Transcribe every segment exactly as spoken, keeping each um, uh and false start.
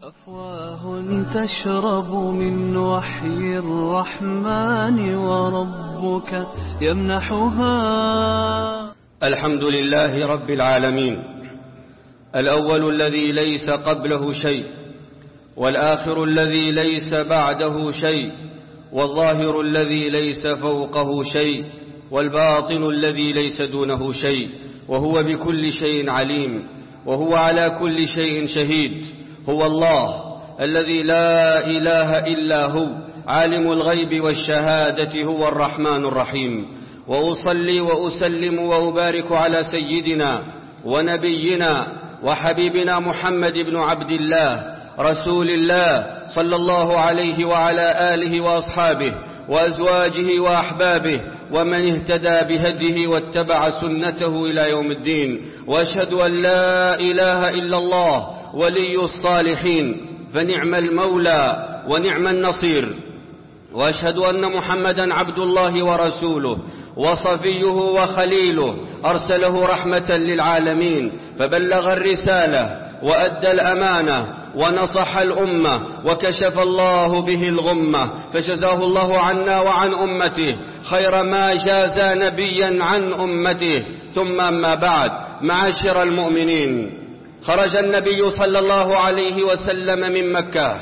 أفواه تشرب من وحي الرحمن وربك يمنحها. الحمد لله رب العالمين، الأول الذي ليس قبله شيء، والآخر الذي ليس بعده شيء، والظاهر الذي ليس فوقه شيء، والباطن الذي ليس دونه شيء، وهو بكل شيء عليم، وهو على كل شيء شهيد. هو الله الذي لا إله إلا هو، عالم الغيب والشهادة، هو الرحمن الرحيم. وأصلي وأسلم وأبارك على سيدنا ونبينا وحبيبنا محمد بن عبد الله رسول الله صلى الله عليه وعلى آله وأصحابه وأزواجه وأحبابه ومن اهتدى بهديه واتبع سنته إلى يوم الدين. وأشهد أن لا إله إلا الله ولي الصالحين، فنعم المولى ونعم النصير. وأشهد أن محمدا عبد الله ورسوله وصفيه وخليله، أرسله رحمة للعالمين، فبلغ الرسالة وأدى الأمانة ونصح الأمة وكشف الله به الغمة، فجزاه الله عنا وعن أمته خير ما جاز نبيا عن أمته. ثم أما بعد، معاشر المؤمنين، خرج النبي صلى الله عليه وسلم من مكة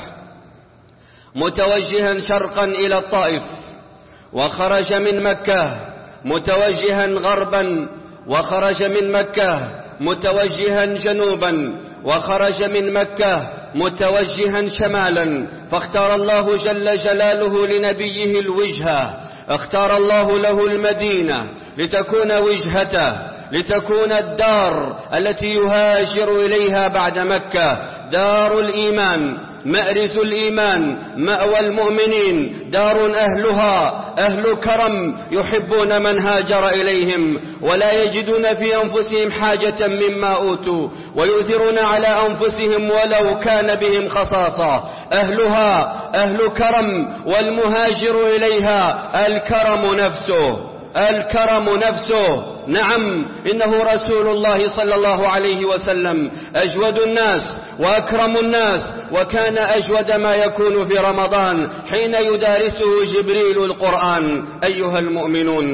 متوجها شرقا إلى الطائف، وخرج من مكة متوجها غربا، وخرج من مكة متوجها جنوبا، وخرج من مكة متوجها شمالا. فاختار الله جل جلاله لنبيه الوجهة، اختار الله له المدينة لتكون وجهته، لتكون الدار التي يهاجر إليها بعد مكة، دار الإيمان، مأرز الإيمان، مأوى المؤمنين، دار أهلها أهل كرم يحبون من هاجر إليهم، ولا يجدون في أنفسهم حاجة مما أوتوا، ويؤثرون على أنفسهم ولو كان بهم خصاصة. أهلها أهل كرم، والمهاجر إليها الكرم نفسه، الكرم نفسه. نعم، إنه رسول الله صلى الله عليه وسلم أجود الناس وأكرم الناس، وكان أجود ما يكون في رمضان حين يدارسه جبريل القرآن. أيها المؤمنون،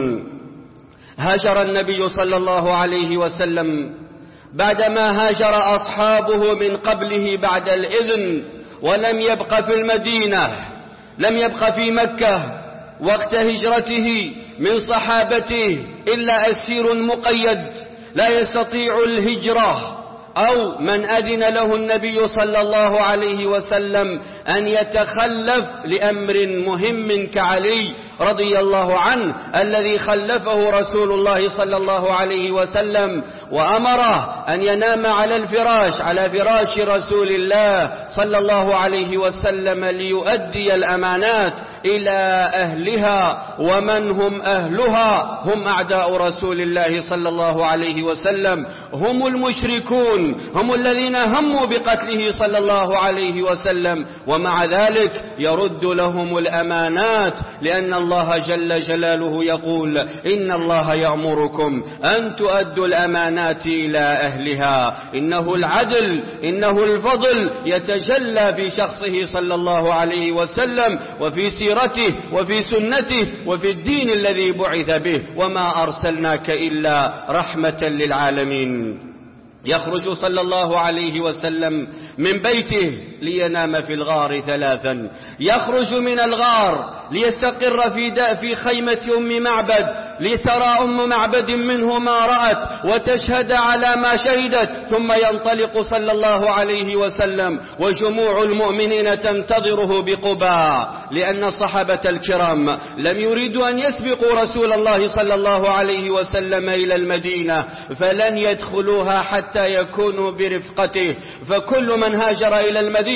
هاجر النبي صلى الله عليه وسلم بعدما هاجر أصحابه من قبله بعد الإذن، ولم يبق في المدينة، لم يبق في مكة وقت هجرته من صحابته إلا أسير مقيد لا يستطيع الهجرة، أو من أذن له النبي صلى الله عليه وسلم أن يتخلف لأمر مهم كعلي رضي الله عنه، الذي خلفه رسول الله صلى الله عليه وسلم وأمره أن ينام على الفراش، على فراش رسول الله صلى الله عليه وسلم، ليؤدي الأمانات إلى أهلها. ومن هم أهلها؟ هم أعداء رسول الله صلى الله عليه وسلم، هم المشركون، هم الذين هموا بقتله صلى الله عليه وسلم، ومع ذلك يرد لهم الأمانات، لأن الله جل جلاله يقول: إن الله يأمركم أن تؤدوا الأمانات إلى أهلها. إنه العدل، إنه الفضل يتجلى في شخصه صلى الله عليه وسلم، وفي سيرته، وفي سنته، وفي الدين الذي بعث به. وما أرسلناك إلا رحمة للعالمين. يخرج صلى الله عليه وسلم من بيته لينام في الغار ثلاثا، يخرج من الغار ليستقر في داء في خيمة أم معبد، لترى أم معبد منه ما رأت وتشهد على ما شهدت، ثم ينطلق صلى الله عليه وسلم وجموع المؤمنين تنتظره بقباء، لأن الصحابة الكرام لم يريدوا أن يسبقوا رسول الله صلى الله عليه وسلم إلى المدينة، فلن يدخلوها حتى يكونوا برفقته. فكل من هاجر إلى المدينة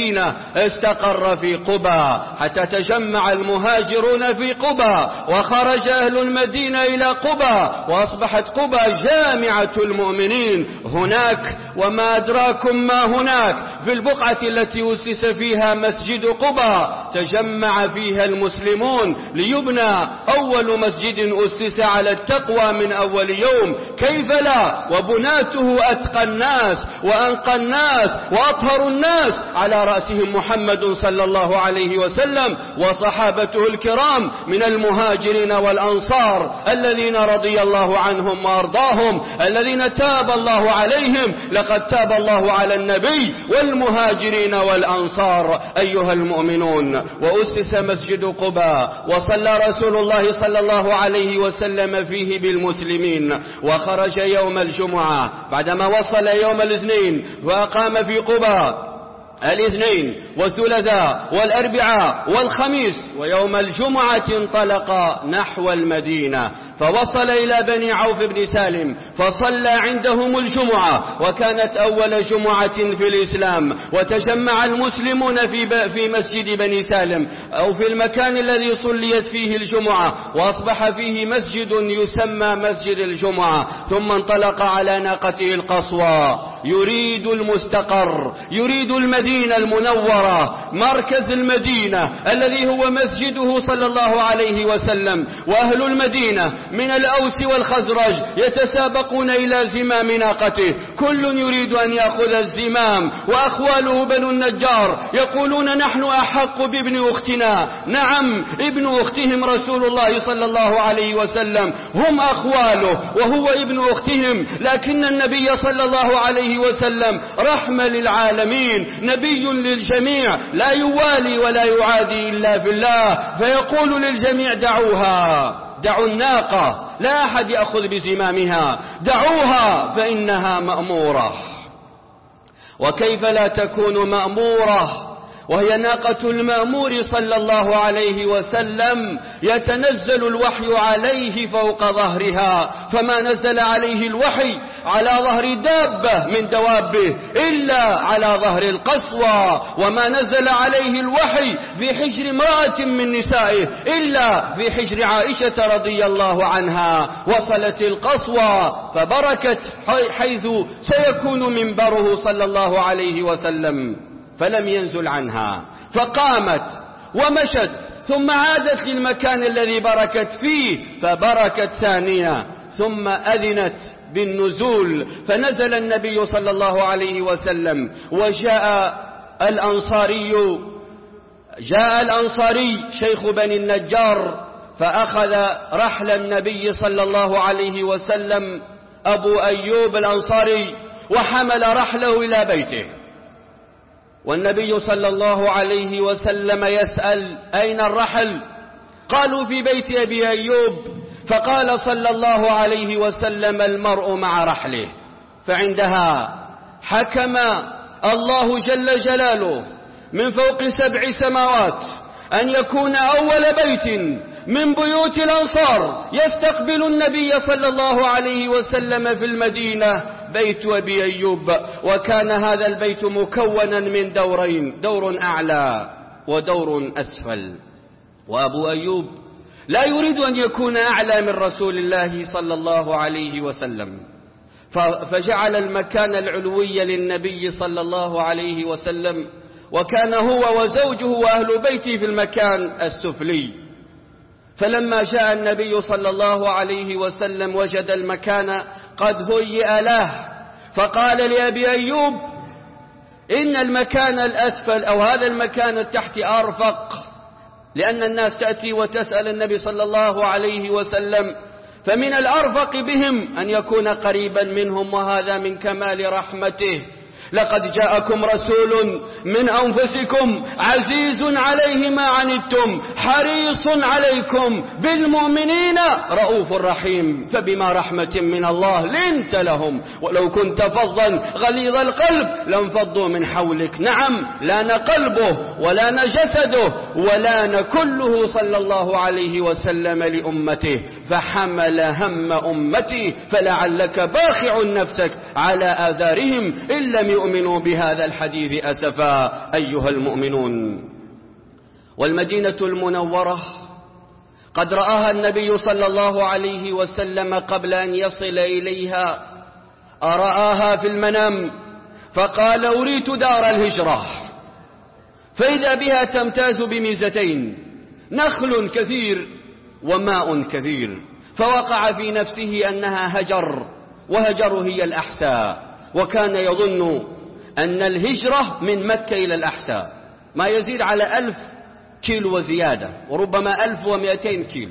استقر في قبى، حتى تجمع المهاجرون في قبى، وخرج أهل المدينة إلى قبى، وأصبحت قبى جامعة المؤمنين هناك. وما أدراكم ما هناك، في البقعة التي أسس فيها مسجد قبى تجمع فيها المسلمون ليبنى أول مسجد أسس على التقوى من أول يوم، كيف لا؟ وبناته أتقى الناس وأنقى الناس وأطهر الناس على على رأسهم محمد صلى الله عليه وسلم وصحابته الكرام من المهاجرين والأنصار الذين رضي الله عنهم وأرضاهم، الذين تاب الله عليهم. لقد تاب الله على النبي والمهاجرين والأنصار. أيها المؤمنون، وأسس مسجد قباء وصلى رسول الله صلى الله عليه وسلم فيه بالمسلمين، وخرج يوم الجمعة بعدما وصل يوم الاثنين وأقام في قباء الاثنين والثلاثاء والأربعاء والخميس، ويوم الجمعة انطلق نحو المدينة فوصل إلى بني عوف بن سالم فصلى عندهم الجمعة، وكانت أول جمعة في الإسلام، وتجمع المسلمون في في مسجد بني سالم أو في المكان الذي صليت فيه الجمعة، وأصبح فيه مسجد يسمى مسجد الجمعة. ثم انطلق على ناقته القصوى يريد المستقر، يريد المدينة المنورة، مركز المدينة الذي هو مسجده صلى الله عليه وسلم. وأهل المدينة من الأوس والخزرج يتسابقون إلى زمام ناقته، كل يريد أن يأخذ الزمام، وأخواله بنو النجار يقولون نحن أحق بابن أختنا. نعم، ابن أختهم رسول الله صلى الله عليه وسلم، هم أخواله وهو ابن أختهم، لكن النبي صلى الله عليه وسلم رحمة للعالمين، نبي للجميع، لا يوالي ولا يعادي إلا في الله، فيقول للجميع دعوها، دعوا الناقة، لا أحد يأخذ بزمامها، دعوها فإنها مأمورة. وكيف لا تكون مأمورة وهي ناقة المأمور صلى الله عليه وسلم؟ يتنزل الوحي عليه فوق ظهرها، فما نزل عليه الوحي على ظهر دابة من دوابه إلا على ظهر القصوى، وما نزل عليه الوحي في حجر امرأة من نسائه إلا في حجر عائشة رضي الله عنها. وصلت القصوى فبركت حيث سيكون منبره صلى الله عليه وسلم، فلم ينزل عنها، فقامت ومشت ثم عادت للمكان الذي بركت فيه فبركت ثانية، ثم أذنت بالنزول، فنزل النبي صلى الله عليه وسلم. وجاء الأنصاري جاء الأنصاري شيخ بني النجار فأخذ رحل النبي صلى الله عليه وسلم أبو أيوب الأنصاري وحمل رحله إلى بيته، والنبي صلى الله عليه وسلم يسأل أين الرحل؟ قالوا في بيت أبي أيوب، فقال صلى الله عليه وسلم المرء مع رحله. فعندها حكم الله جل جلاله من فوق سبع سماوات أن يكون أول بيت من بيوت الأنصار يستقبل النبي صلى الله عليه وسلم في المدينة بيت أبي أيوب. وكان هذا البيت مكونا من دورين، دور أعلى ودور أسفل، وأبو أيوب لا يريد أن يكون أعلى من رسول الله صلى الله عليه وسلم، فجعل المكان العلوي للنبي صلى الله عليه وسلم، وكان هو وزوجه وأهل بيته في المكان السفلي. فلما جاء النبي صلى الله عليه وسلم وجد المكان قد هيئ له، فقال لأبي أيوب إن المكان الأسفل أو هذا المكان التحت أرفق، لأن الناس تأتي وتسأل النبي صلى الله عليه وسلم، فمن الأرفق بهم أن يكون قريبا منهم، وهذا من كمال رحمته. لقد جاءكم رسول من أنفسكم عزيز عليه ما عنتم حريص عليكم بالمؤمنين رؤوف رحيم، فبما رحمة من الله لنت لهم ولو كنت فظا غليظ القلب لانفضوا من حولك. نعم، لان قلبه ولان جسده ولان كله صلى الله عليه وسلم لأمته، فحمل هم أمتي، فلعلك باخع نفسك على آثارهم إن لم يؤمنوا بهذا الحديث أسفا. أيها المؤمنون، والمدينة المنورة قد رآها النبي صلى الله عليه وسلم قبل أن يصل إليها، أرآها في المنام فقال أريت دار الهجرة، فإذا بها تمتاز بميزتين، نخل كثير وماء كثير، فوقع في نفسه أنها هجر، وهجر هي الأحساء، وكان يظن أن الهجرة من مكة إلى الأحساء ما يزيد على ألف كيلو وزيادة، وربما ألف ومئتين كيلو،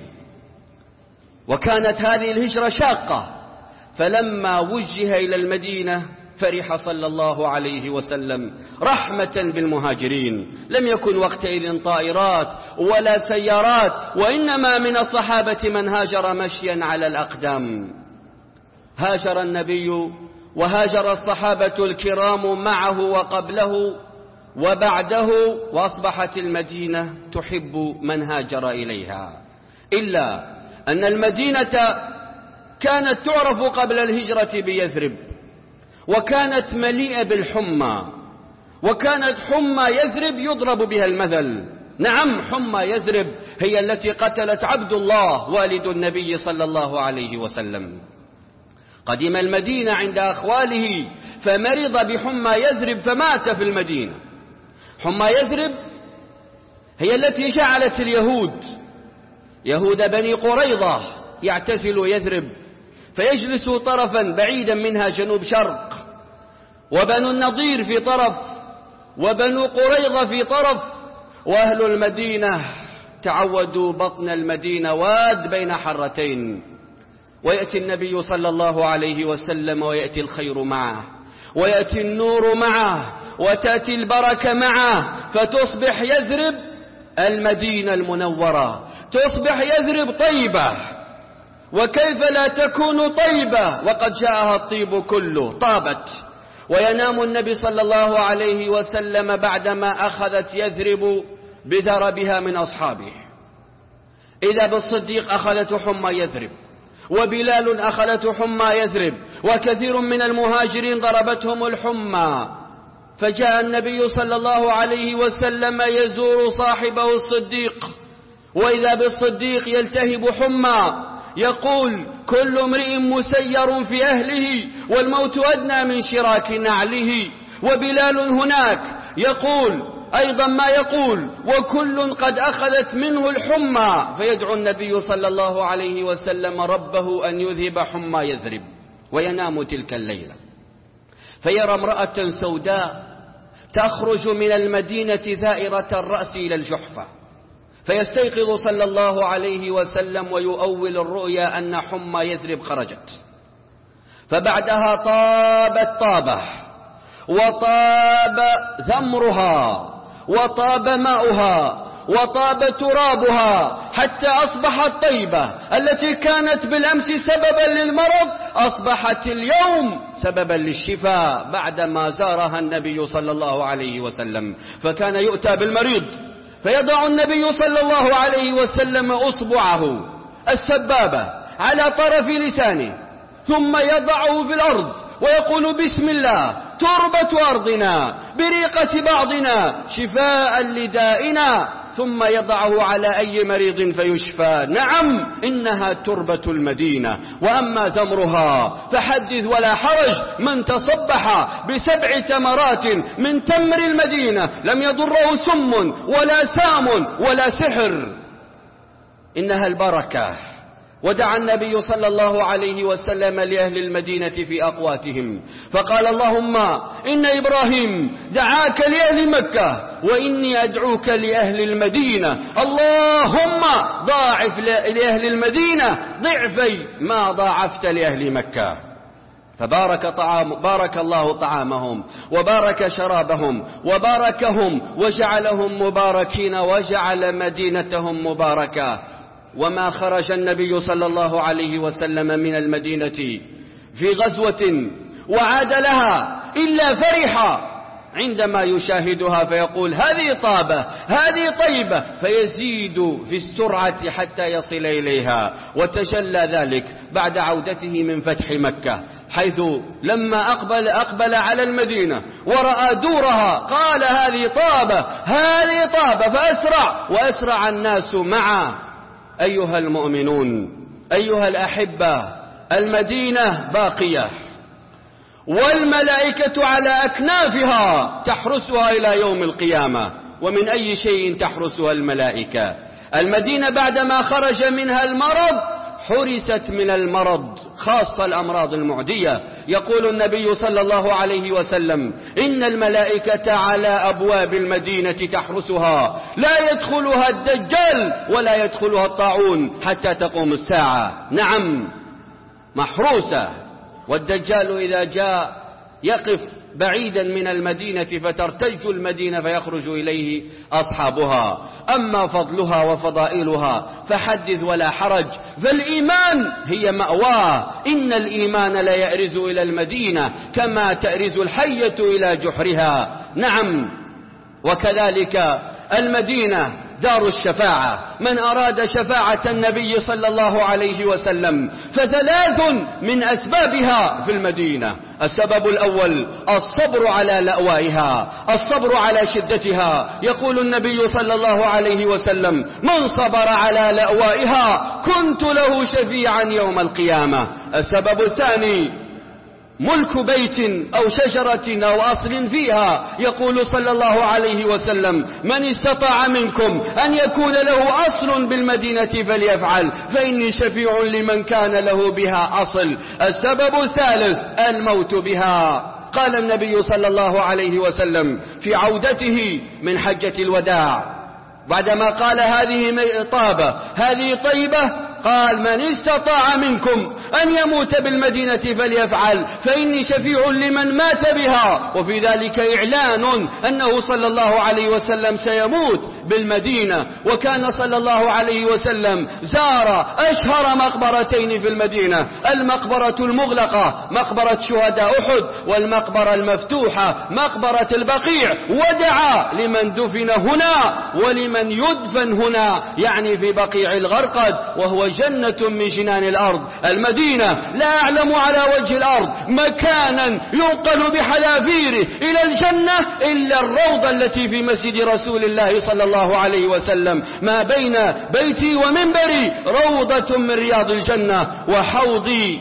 وكانت هذه الهجرة شاقة. فلما وجه إلى المدينة فرح صلى الله عليه وسلم رحمة بالمهاجرين. لم يكن وقتئذ طائرات ولا سيارات، وإنما من الصحابة من هاجر مشيا على الأقدام. هاجر النبي وهاجر الصحابة الكرام معه وقبله وبعده، وأصبحت المدينة تحب من هاجر إليها. إلا أن المدينة كانت تعرف قبل الهجرة بيثرب، وكانت مليئة بالحمى، وكانت حمى يثرب يضرب بها المثل. نعم، حمى يثرب هي التي قتلت عبد الله والد النبي صلى الله عليه وسلم. قدم المدينة عند أخواله فمرض بحمى يثرب فمات في المدينة. حمى يثرب هي التي جعلت اليهود يهود بني قريظة يعتزلوا يثرب فيجلسوا طرفا بعيدا منها جنوب شرق، وبنو النضير في طرف، وبنو قريظة في طرف، وأهل المدينة تعودوا بطن المدينة واد بين حرتين. ويأتي النبي صلى الله عليه وسلم ويأتي الخير معه، ويأتي النور معه، وتأتي البركة معه، فتصبح يثرب المدينة المنورة، تصبح يثرب طيبة. وكيف لا تكون طيبة وقد جاءها الطيب كله؟ طابت. وينام النبي صلى الله عليه وسلم بعدما أخذت يثرب بذربها من أصحابه، إذا بالصديق أخذته حمى يثرب، وبلال أخذته حمى يثرب، وكثير من المهاجرين ضربتهم الحمى. فجاء النبي صلى الله عليه وسلم يزور صاحبه الصديق، وإذا بالصديق يلتهب حمى، يقول: كل امرئ مسير في أهله والموت أدنى من شراك نعله. وبلال هناك يقول أيضا ما يقول: وكل قد أخذت منه الحمى. فيدعو النبي صلى الله عليه وسلم ربه أن يذهب حمى يثرب، وينام تلك الليلة، فيرى امرأة سوداء تخرج من المدينة ثائرة الرأس إلى الجحفة، فيستيقظ صلى الله عليه وسلم ويؤول الرؤيا أن حمى يثرب خرجت. فبعدها طابت طابة، وطاب ثمرها، وطاب ماؤها، وطاب ترابها، حتى أصبحت طيبة. التي كانت بالأمس سببا للمرض أصبحت اليوم سببا للشفاء بعدما زارها النبي صلى الله عليه وسلم. فكان يؤتى بالمريض فيضع النبي صلى الله عليه وسلم أصبعه السبابة على طرف لسانه، ثم يضعه في الأرض ويقول: بسم الله، تربة أرضنا، بريقة بعضنا، شفاء لدائنا، ثم يضعه على أي مريض فيشفى. نعم، إنها تربة المدينة. وأما ثمرها فحدث ولا حرج، من تصبح بسبع تمرات من تمر المدينة لم يضره سم ولا سام ولا سحر، إنها البركة. ودعا النبي صلى الله عليه وسلم لأهل المدينة في أقواتهم فقال: اللهم إن إبراهيم دعاك لأهل مكة، وإني أدعوك لأهل المدينة، اللهم ضاعف لأهل المدينة ضعفي ما ضاعفت لأهل مكة. فبارك طعام بارك الله طعامهم، وبارك شرابهم، وباركهم، وجعلهم مباركين، وجعل مدينتهم مباركة. وما خرج النبي صلى الله عليه وسلم من المدينة في غزوة وعاد لها إلا فرح عندما يشاهدها، فيقول: هذه طابة، هذه طيبة، فيزيد في السرعة حتى يصل إليها. وتجلى ذلك بعد عودته من فتح مكة، حيث لما أقبل, أقبل على المدينة ورأى دورها قال: هذه طابة، هذه طابة، فأسرع وأسرع الناس معه. أيها المؤمنون، أيها الأحبة، المدينة باقية، والملائكة على أكنافها تحرسها إلى يوم القيامة. ومن أي شيء تحرسها الملائكة؟ المدينة بعدما خرج منها المرض حرست من المرض، خاصة الأمراض المعدية. يقول النبي صلى الله عليه وسلم: إن الملائكة على أبواب المدينة تحرسها، لا يدخلها الدجال ولا يدخلها الطاعون حتى تقوم الساعة. نعم، محروسة. والدجال إذا جاء يقف بعيدا من المدينة فترتج المدينة فيخرج إليه أصحابها. أما فضلها وفضائلها فحدث ولا حرج، فالإيمان هي مأواه. إن الإيمان لا يأرز إلى المدينة كما تأرز الحية إلى جحرها. نعم، وكذلك المدينة دار الشفاعة. من أراد شفاعة النبي صلى الله عليه وسلم فثلاث من أسبابها في المدينة. السبب الأول الصبر على لأوائها، الصبر على شدتها. يقول النبي صلى الله عليه وسلم: من صبر على لأوائها كنت له شفيعا يوم القيامة. السبب الثاني ملك بيت أو شجرة أو أصل فيها. يقول صلى الله عليه وسلم: من استطاع منكم أن يكون له أصل بالمدينة فليفعل، فإني شفيع لمن كان له بها أصل. السبب الثالث الموت بها. قال النبي صلى الله عليه وسلم في عودته من حجة الوداع بعدما قال: هذه طابة، هذه طيبة، قال: من استطاع منكم أن يموت بالمدينة فليفعل، فإني شفيع لمن مات بها. وفي ذلك إعلان أنه صلى الله عليه وسلم سيموت بالمدينة. وكان صلى الله عليه وسلم زار أشهر مقبرتين في المدينة: المقبرة المغلقة مقبرة شهداء أحد، والمقبرة المفتوحة مقبرة البقيع، ودعا لمن دفن هنا ولمن يدفن هنا، يعني في بقيع الغرقد، وهو جنة من جنان الأرض. المدينة لا أعلم على وجه الأرض مكانا ينقل بحذافيره إلى الجنة إلا الروضة التي في مسجد رسول الله صلى الله عليه وسلم. ما بين بيتي ومنبري روضة من رياض الجنة، وحوضي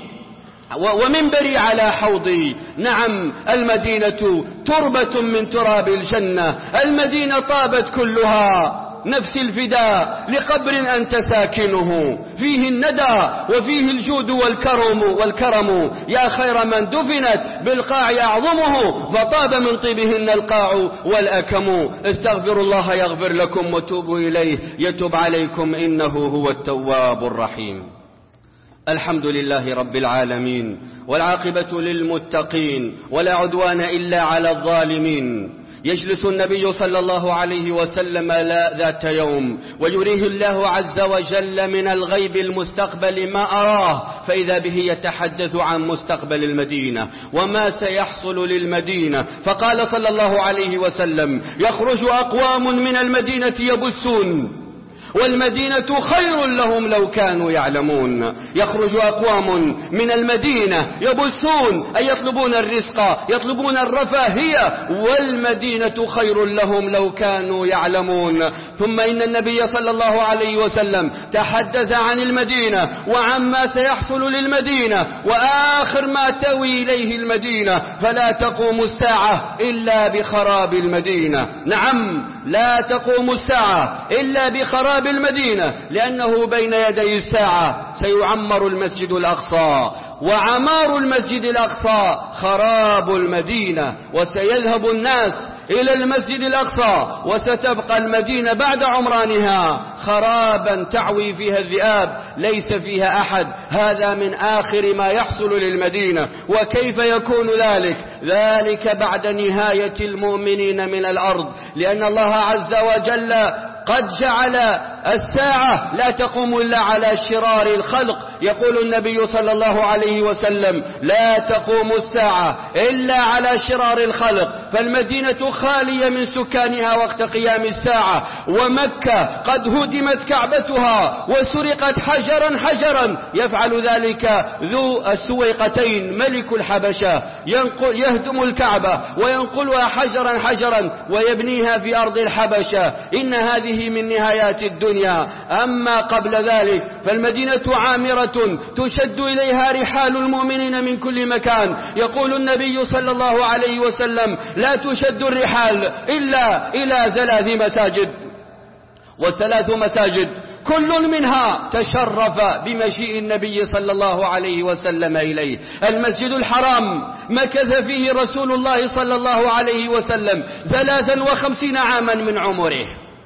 ومنبري على حوضي. نعم، المدينة تربة من تراب الجنة. المدينة طابت كلها نفس الفداء لقبر أنت ساكنه، فيه الندى وفيه الجود والكرم والكرم. يا خير من دفنت بالقاع أعظمه، فطاب من طيبهن القاع والأكم. استغفروا الله يغفر لكم وتوبوا إليه يتوب عليكم إنه هو التواب الرحيم. الحمد لله رب العالمين، والعاقبة للمتقين، ولا عدوان إلا على الظالمين. يجلس النبي صلى الله عليه وسلم ذات يوم ويريه الله عز وجل من الغيب المستقبل ما أراه، فإذا به يتحدث عن مستقبل المدينة وما سيحصل للمدينة. فقال صلى الله عليه وسلم: يخرج أقوام من المدينة يبثون، والمدينة خير لهم لو كانوا يعلمون. يخرج أقوام من المدينة يبثون، أي يطلبون الرزق، يطلبون الرفاهية، والمدينة خير لهم لو كانوا يعلمون. ثم إن النبي صلى الله عليه وسلم تحدث عن المدينة وعما سيحصل للمدينة وآخر ما توي إليه المدينة: فلا تقوم الساعة إلا بخراب المدينة. نعم، لا تقوم الساعة إلا بخراب المدينة، لأنه بين يدي الساعة سيعمر المسجد الأقصى، وعمار المسجد الأقصى خراب المدينة، وسيذهب الناس إلى المسجد الأقصى، وستبقى المدينة بعد عمرانها خرابا تعوي فيها الذئاب، ليس فيها أحد. هذا من آخر ما يحصل للمدينة. وكيف يكون ذلك؟ ذلك بعد نهاية المؤمنين من الأرض، لأن الله عز وجل قد جعل الساعة لا تقوم إلا على شرار الخلق. يقول النبي صلى الله عليه وسلم: لا تقوم الساعة إلا على شرار الخلق. فالمدينة خالية من سكانها وقت قيام الساعة، ومكة قد هدمت كعبتها وسرقت حجرا حجرا. يفعل ذلك ذو السويقتين ملك الحبشة، يهدم الكعبة وينقلها حجرا حجرا ويبنيها في أرض الحبشة. إن هذه من نهايات الدنيا. أما قبل ذلك فالمدينة عامرة تشد إليها رحال المؤمنين من كل مكان. يقول النبي صلى الله عليه وسلم: لا تشد الرحال إلا إلى ثلاث مساجد، والثلاث مساجد كل منها تشرف بمجيء النبي صلى الله عليه وسلم إليه. المسجد الحرام مكث فيه رسول الله صلى الله عليه وسلم ثلاثا وخمسين عاما من عمره،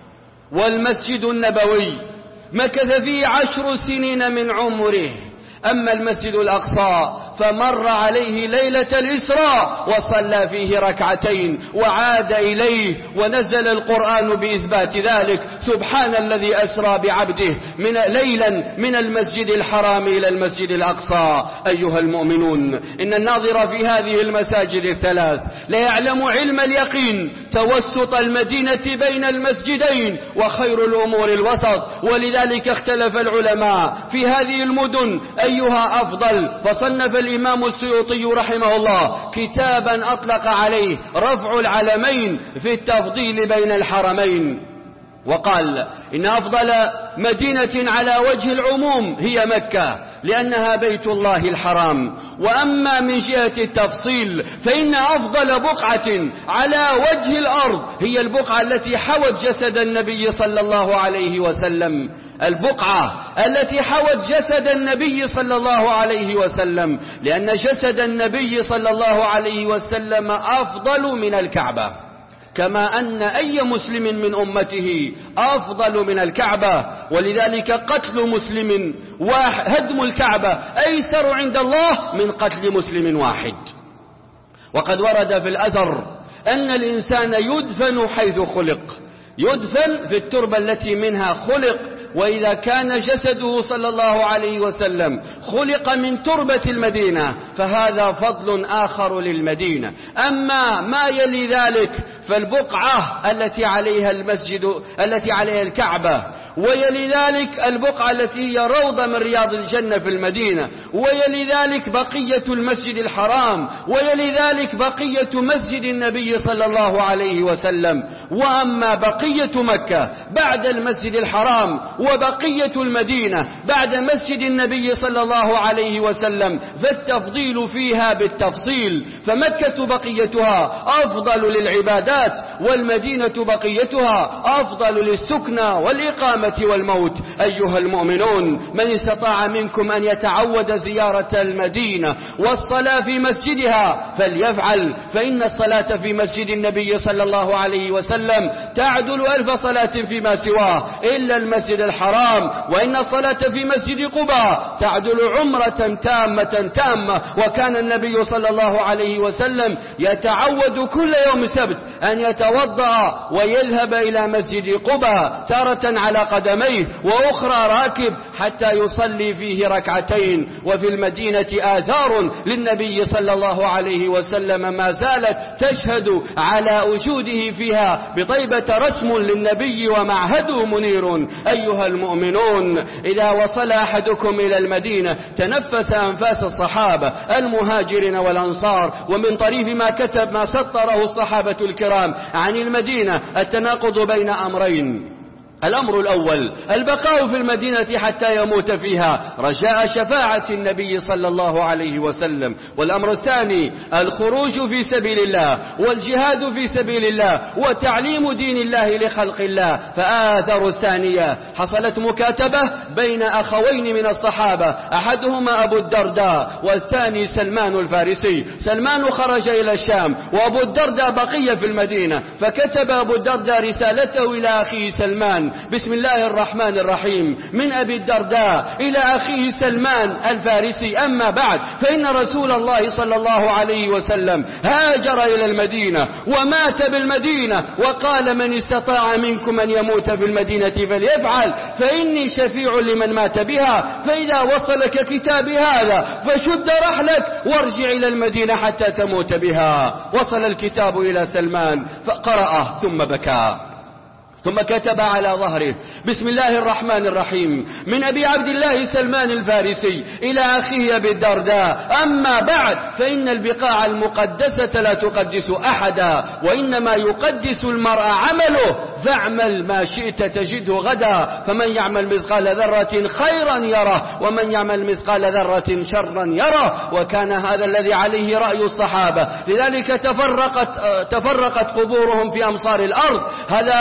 والمسجد النبوي مكث فيه عشر سنين من عمره. أما المسجد الأقصى فمر عليه ليلة الإسراء وصلى فيه ركعتين وعاد إليه، ونزل القرآن بإثبات ذلك. سبحان الذي أسرى بعبده من ليلا من المسجد الحرام إلى المسجد الأقصى. أيها المؤمنون، إن الناظر في هذه المساجد الثلاث لا يعلم علم اليقين توسط المدينة بين المسجدين، وخير الأمور الوسط. ولذلك اختلف العلماء في هذه المدن أيها أفضل، فصنف الإمام السيوطي رحمه الله كتابا أطلق عليه رفع العلمين في التفضيل بين الحرمين، وقال إن أفضل مدينة على وجه العموم هي مكة لأنها بيت الله الحرام. وأما من جهة التفصيل فإن أفضل بقعة على وجه الأرض هي البقعة التي حوت جسد النبي صلى الله عليه وسلم، البقعة التي حوت جسد النبي صلى الله عليه وسلم، لأن جسد النبي صلى الله عليه وسلم أفضل من الكعبة، كما أن أي مسلم من أمته أفضل من الكعبة. ولذلك قتل مسلم واحد، هدم الكعبة أيسر عند الله من قتل مسلم واحد. وقد ورد في الأثر أن الإنسان يدفن حيث خلق، يدفن في التربة التي منها خلق. وإذا كان جسده صلى الله عليه وسلم خلق من تربة المدينة فهذا فضل آخر للمدينة. أما ما يلي ذلك فالبقعة التي عليها المسجد التي عليها الكعبة، ويلي ذلك البقعة التي هي روضة من رياض الجنة في المدينة، ويلي ذلك بقية المسجد الحرام، ويلي ذلك بقية مسجد النبي صلى الله عليه وسلم. وأما بقية مكة بعد المسجد الحرام وبقية المدينة بعد مسجد النبي صلى الله عليه وسلم فالتفضيل فيها بالتفصيل، فمكة بقيتها أفضل للعبادات، والمدينة بقيتها أفضل للسكنى والإقامة والموت. أيها المؤمنون، من استطاع منكم أن يتعود زيارة المدينة والصلاة في مسجدها فليفعل، فإن الصلاة في مسجد النبي صلى الله عليه وسلم تعدل ألف صلاة فيما سواه إلا المسجد الحرام، وإن الصلاة في مسجد قباء تعدل عمرة تامة تامة. وكان النبي صلى الله عليه وسلم يتعود كل يوم سبت أن يتوضأ ويذهب إلى مسجد قباء تارة على قدميه وأخرى راكب حتى يصلي فيه ركعتين. وفي المدينة آثار للنبي صلى الله عليه وسلم ما زالت تشهد على وجوده فيها بطيبة رسم للنبي ومعهده منير. أيها المؤمنون، إذا وصل أحدكم إلى المدينة تنفس أنفاس الصحابة المهاجرين والأنصار، ومن طريف ما كتب ما سطره الصحابة الكرام عن المدينة التناقض بين أمرين. الأمر الأول البقاء في المدينة حتى يموت فيها رجاء شفاعة النبي صلى الله عليه وسلم. والأمر الثاني الخروج في سبيل الله والجهاد في سبيل الله وتعليم دين الله لخلق الله. فآثر الثانية حصلت مكاتبة بين أخوين من الصحابة، أحدهما أبو الدرداء والثاني سلمان الفارسي. سلمان خرج إلى الشام وأبو الدرداء بقي في المدينة، فكتب أبو الدرداء رسالته إلى أخيه سلمان: بسم الله الرحمن الرحيم، من أبي الدرداء إلى أخيه سلمان الفارسي، أما بعد، فإن رسول الله صلى الله عليه وسلم هاجر إلى المدينة ومات بالمدينة، وقال: من استطاع منكم أن يموت في المدينة فليفعل، فإني شفيع لمن مات بها. فإذا وصلك كتابي هذا فشد رحلك وارجع إلى المدينة حتى تموت بها. وصل الكتاب إلى سلمان فقرأه ثم بكى، ثم كتب على ظهره: بسم الله الرحمن الرحيم، من أبي عبد الله سلمان الفارسي إلى أخيه أبي الدرداء، أما بعد، فإن البقاع المقدسة لا تقدس أحدا، وإنما يقدس المرء عمله، فاعمل ما شئت تجده غدا، فمن يعمل مثقال ذرة خيرا يره، ومن يعمل مثقال ذرة شرا يره. وكان هذا الذي عليه رأي الصحابة، لذلك تفرقت, تفرقت قبورهم في أمصار الأرض. هذا أبو أيوب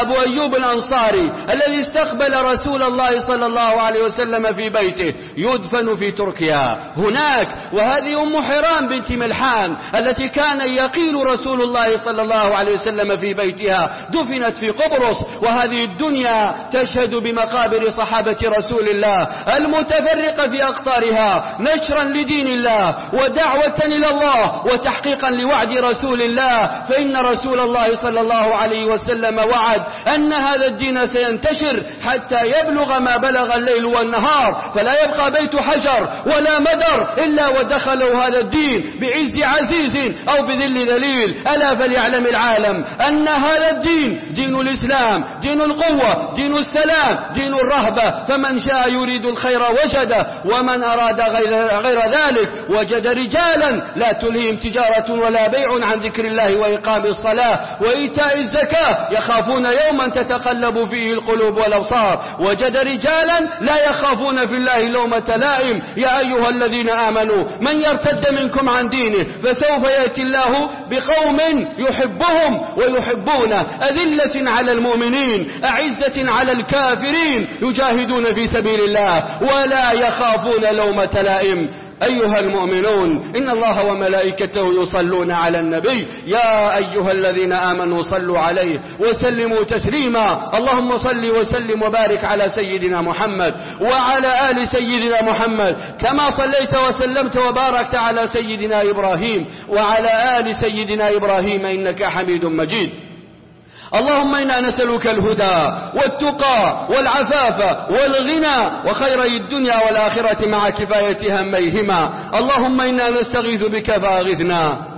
أيوب الأنصاري الذي استقبل رسول الله صلى الله عليه وسلم في بيته يدفن في تركيا هناك. وهذه أم حرام بنت ملحان التي كان يقيل رسول الله صلى الله عليه وسلم في بيتها دفنت في قبرص. وهذه الدنيا تشهد بمقابر صحابة رسول الله المتفرقة في أقطارها نشرا لدين الله ودعوة إلى الله وتحقيقا لوعد رسول الله. فإن رسول الله صلى الله عليه وسلم وعد أن هذا الدين سينتشر حتى يبلغ ما بلغ الليل والنهار، فلا يبقى بيت حجر ولا مدر إلا ودخلوا هذا الدين بعز عزيز أو بذل ذليل. ألا فليعلم العالم أن هذا الدين دين الإسلام، دين القوة، دين السلام، دين الرهبة. فمن شاء يريد الخير وجده، ومن أراد غير, غير ذلك وجد رجالا لا تلهيهم تجارة ولا بيع عن ذكر الله وإقام الصلاة وإيتاء الزكاة يخافون يوما تتقلب فيه القلوب والأبصار. وجد رجالا لا يخافون في الله لومة لائم. يا أيها الذين آمنوا من يرتد منكم عن دينه فسوف يأتي الله بقوم يحبهم ويحبونه أذلة على المؤمنين أعزة على الكافرين يجاهدون في سبيل الله ولا يخافون لومة لائم. أيها المؤمنون إن الله وملائكته يصلون على النبي يا أيها الذين آمنوا صلوا عليه وسلموا تسليما. اللهم صل وسلم وبارك على سيدنا محمد وعلى آل سيدنا محمد كما صليت وسلمت وباركت على سيدنا إبراهيم وعلى آل سيدنا إبراهيم إنك حميد مجيد. اللهم إنا نسألك الهدى والتقى والعفاف والغنى وخيري الدنيا والآخرة مع كفاية هميهما. اللهم إنا نستغيث بك فأغثنا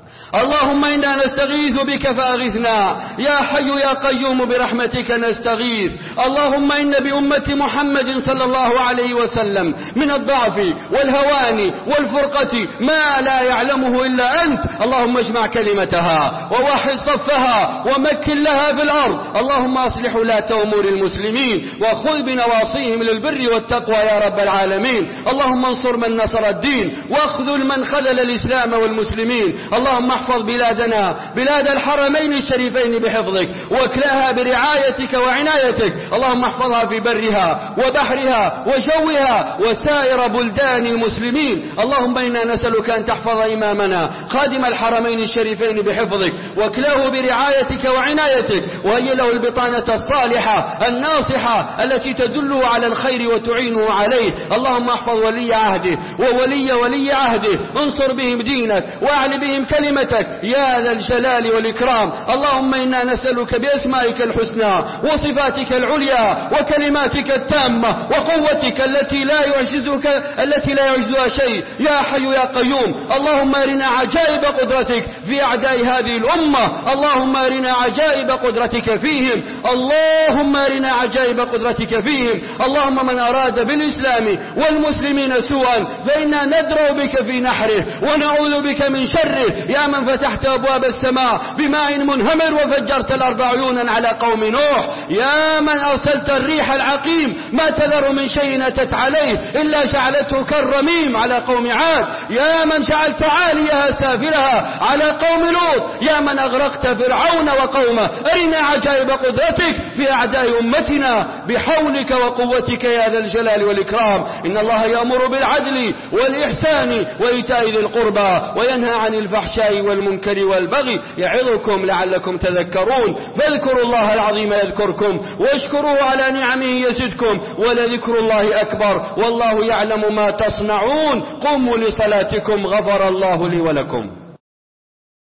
اللهم إنا نستغيث بك فأغثنا يا حي يا قيوم برحمتك نستغيث. اللهم إن بأمة محمد صلى الله عليه وسلم من الضعف والهوان والفرقة ما لا يعلمه إلا أنت. اللهم اجمع كلمتها ووحد صفها ومكن لها في الأرض. اللهم أصلح ولاة أمور المسلمين وخذ بنواصيهم للبر والتقوى يا رب العالمين. اللهم انصر من نصر الدين واخذل من خذل الإسلام والمسلمين. اللهم احفظ بلادنا بلاد الحرمين الشريفين بحفظك واكلاها برعايتك وعنايتك. اللهم احفظها في برها وبحرها وجوها وسائر بلدان المسلمين. اللهم إنا نسألك أن تحفظ إمامنا خادم الحرمين الشريفين بحفظك واكلاه برعايتك وعنايتك وهي له البطانة الصالحة الناصحة التي تدله على الخير وتعينه عليه. اللهم احفظ ولي عهده وولي ولي عهده انصر بهم دينك واعل بهم كلمتك يا ذا الجلال والإكرام. اللهم إنا نسألك بأسمائك الحسنى وصفاتك العليا وكلماتك التامة وقوتك التي لا يعجزك التي لا يعجزها شيء يا حي يا قيوم. اللهم أرنا عجائب قدرتك في أعداء هذه الأمة. اللهم أرنا عجائب قدرتك فيهم. اللهم أرنا عجائب قدرتك فيهم. اللهم من أراد بالإسلام والمسلمين سوءا فإنا ندرأ بك في نحره ونعوذ بك من شره. يا من فتحت أبواب السماء بماء منهمر وفجرت الأرض عيونا على قوم نوح. يا من أرسلت الريح العقيم ما تذر من شيء أتت عليه إلا جعلته كالرميم على قوم عاد. يا من جعلت عاليها سافلها على قوم لوط. يا من أغرقت فرعون وقومه أرنا عجائب قدرتك في أعداء أمتنا بحولك وقوتك يا ذا الجلال والإكرام. إن الله يأمر بالعدل والإحسان وإيتاء ذي القربى وينهى عن الفحشاء والمنكر والبغي يعظكم لعلكم تذكرون. فاذكروا الله العظيم يذكركم واشكروه على نعمه يزدكم ولذكر الله أكبر والله يعلم ما تصنعون. قوموا لصلاتكم غفر الله لي ولكم.